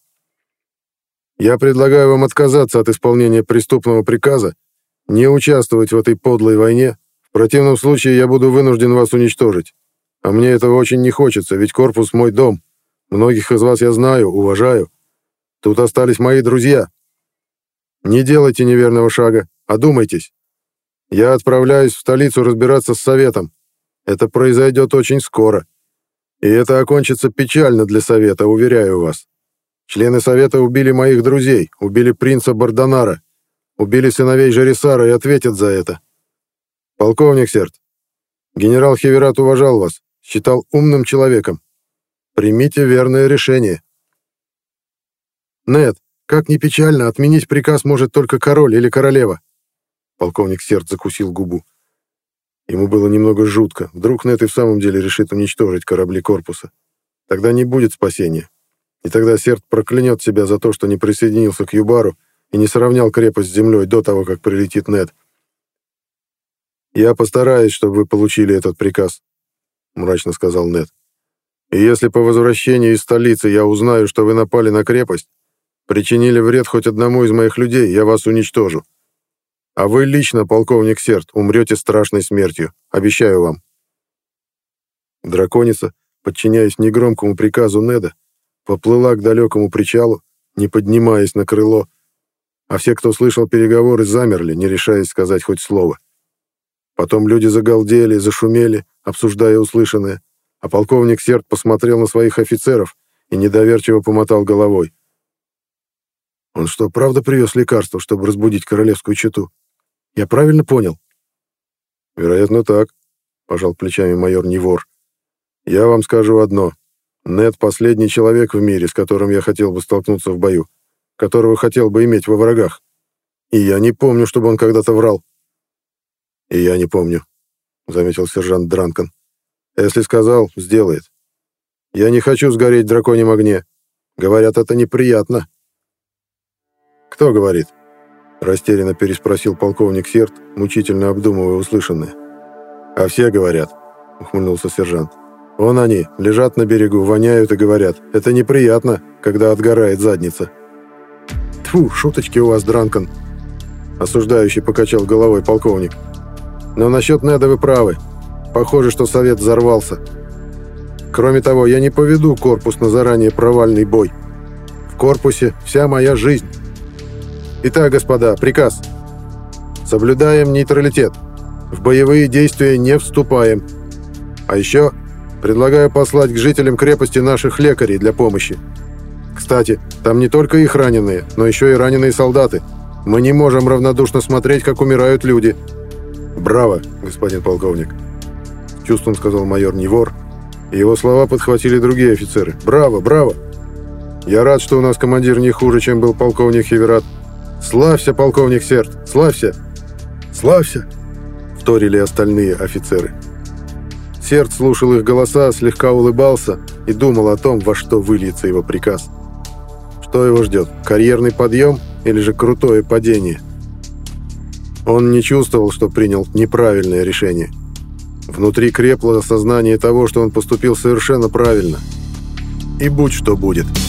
Я предлагаю вам отказаться от исполнения преступного приказа, не участвовать в этой подлой войне. В противном случае я буду вынужден вас уничтожить. А мне этого очень не хочется, ведь корпус — мой дом. Многих из вас я знаю, уважаю. Тут остались мои друзья. Не делайте неверного шага, одумайтесь. Я отправляюсь в столицу разбираться с Советом. Это произойдет очень скоро. И это окончится печально для Совета, уверяю вас. Члены Совета убили моих друзей, убили принца Бардонара, убили сыновей Джерисара и ответят за это. Полковник Серт, генерал Хеверат уважал вас, считал умным человеком. Примите верное решение. Нед, как ни печально, отменить приказ может только король или королева. Полковник Серт закусил губу. Ему было немного жутко. Вдруг Нед и в самом деле решит уничтожить корабли корпуса. Тогда не будет спасения. И тогда Серт проклянет себя за то, что не присоединился к Юбару и не сравнял крепость с землей до того, как прилетит Нед. «Я постараюсь, чтобы вы получили этот приказ», — мрачно сказал Нед. «И если по возвращении из столицы я узнаю, что вы напали на крепость, причинили вред хоть одному из моих людей, я вас уничтожу. А вы лично, полковник Серт, умрете страшной смертью, обещаю вам». Драконица, подчиняясь негромкому приказу Неда, поплыла к далекому причалу, не поднимаясь на крыло, а все, кто слышал переговоры, замерли, не решаясь сказать хоть слово. Потом люди загалдели, зашумели, обсуждая услышанное, а полковник Серд посмотрел на своих офицеров и недоверчиво помотал головой. «Он что, правда привез лекарство, чтобы разбудить королевскую чету? Я правильно понял?» «Вероятно, так», — пожал плечами майор Нивор. «Я вам скажу одно. Нед — последний человек в мире, с которым я хотел бы столкнуться в бою, которого хотел бы иметь во врагах. И я не помню, чтобы он когда-то врал». «И я не помню», — заметил сержант Дранкан. «Если сказал, сделает. Я не хочу сгореть в драконьем огне. Говорят, это неприятно». «Кто говорит?» — растерянно переспросил полковник Серд, мучительно обдумывая услышанное. «А все говорят», — ухмыльнулся сержант. «Вон они, лежат на берегу, воняют и говорят. Это неприятно, когда отгорает задница». «Тьфу, шуточки у вас, Дранкан», — осуждающий покачал головой полковник. «Но насчет Неда вы правы. Похоже, что совет взорвался. Кроме того, я не поведу корпус на заранее провальный бой. В корпусе вся моя жизнь. Итак, господа, приказ. Соблюдаем нейтралитет. В боевые действия не вступаем. А еще предлагаю послать к жителям крепости наших лекарей для помощи. Кстати, там не только их раненые, но еще и раненые солдаты. Мы не можем равнодушно смотреть, как умирают люди». «Браво, господин полковник», — с чувством сказал майор Нивор, и его слова подхватили другие офицеры. «Браво, браво! Я рад, что у нас командир не хуже, чем был полковник Хеверат. Славься, полковник Серд, славься!» «Славься!» — вторили остальные офицеры. Серд слушал их голоса, слегка улыбался и думал о том, во что выльется его приказ. Что его ждет, карьерный подъем или же крутое падение? Он не чувствовал, что принял неправильное решение. Внутри крепло осознание того, что он поступил совершенно правильно. И будь что будет.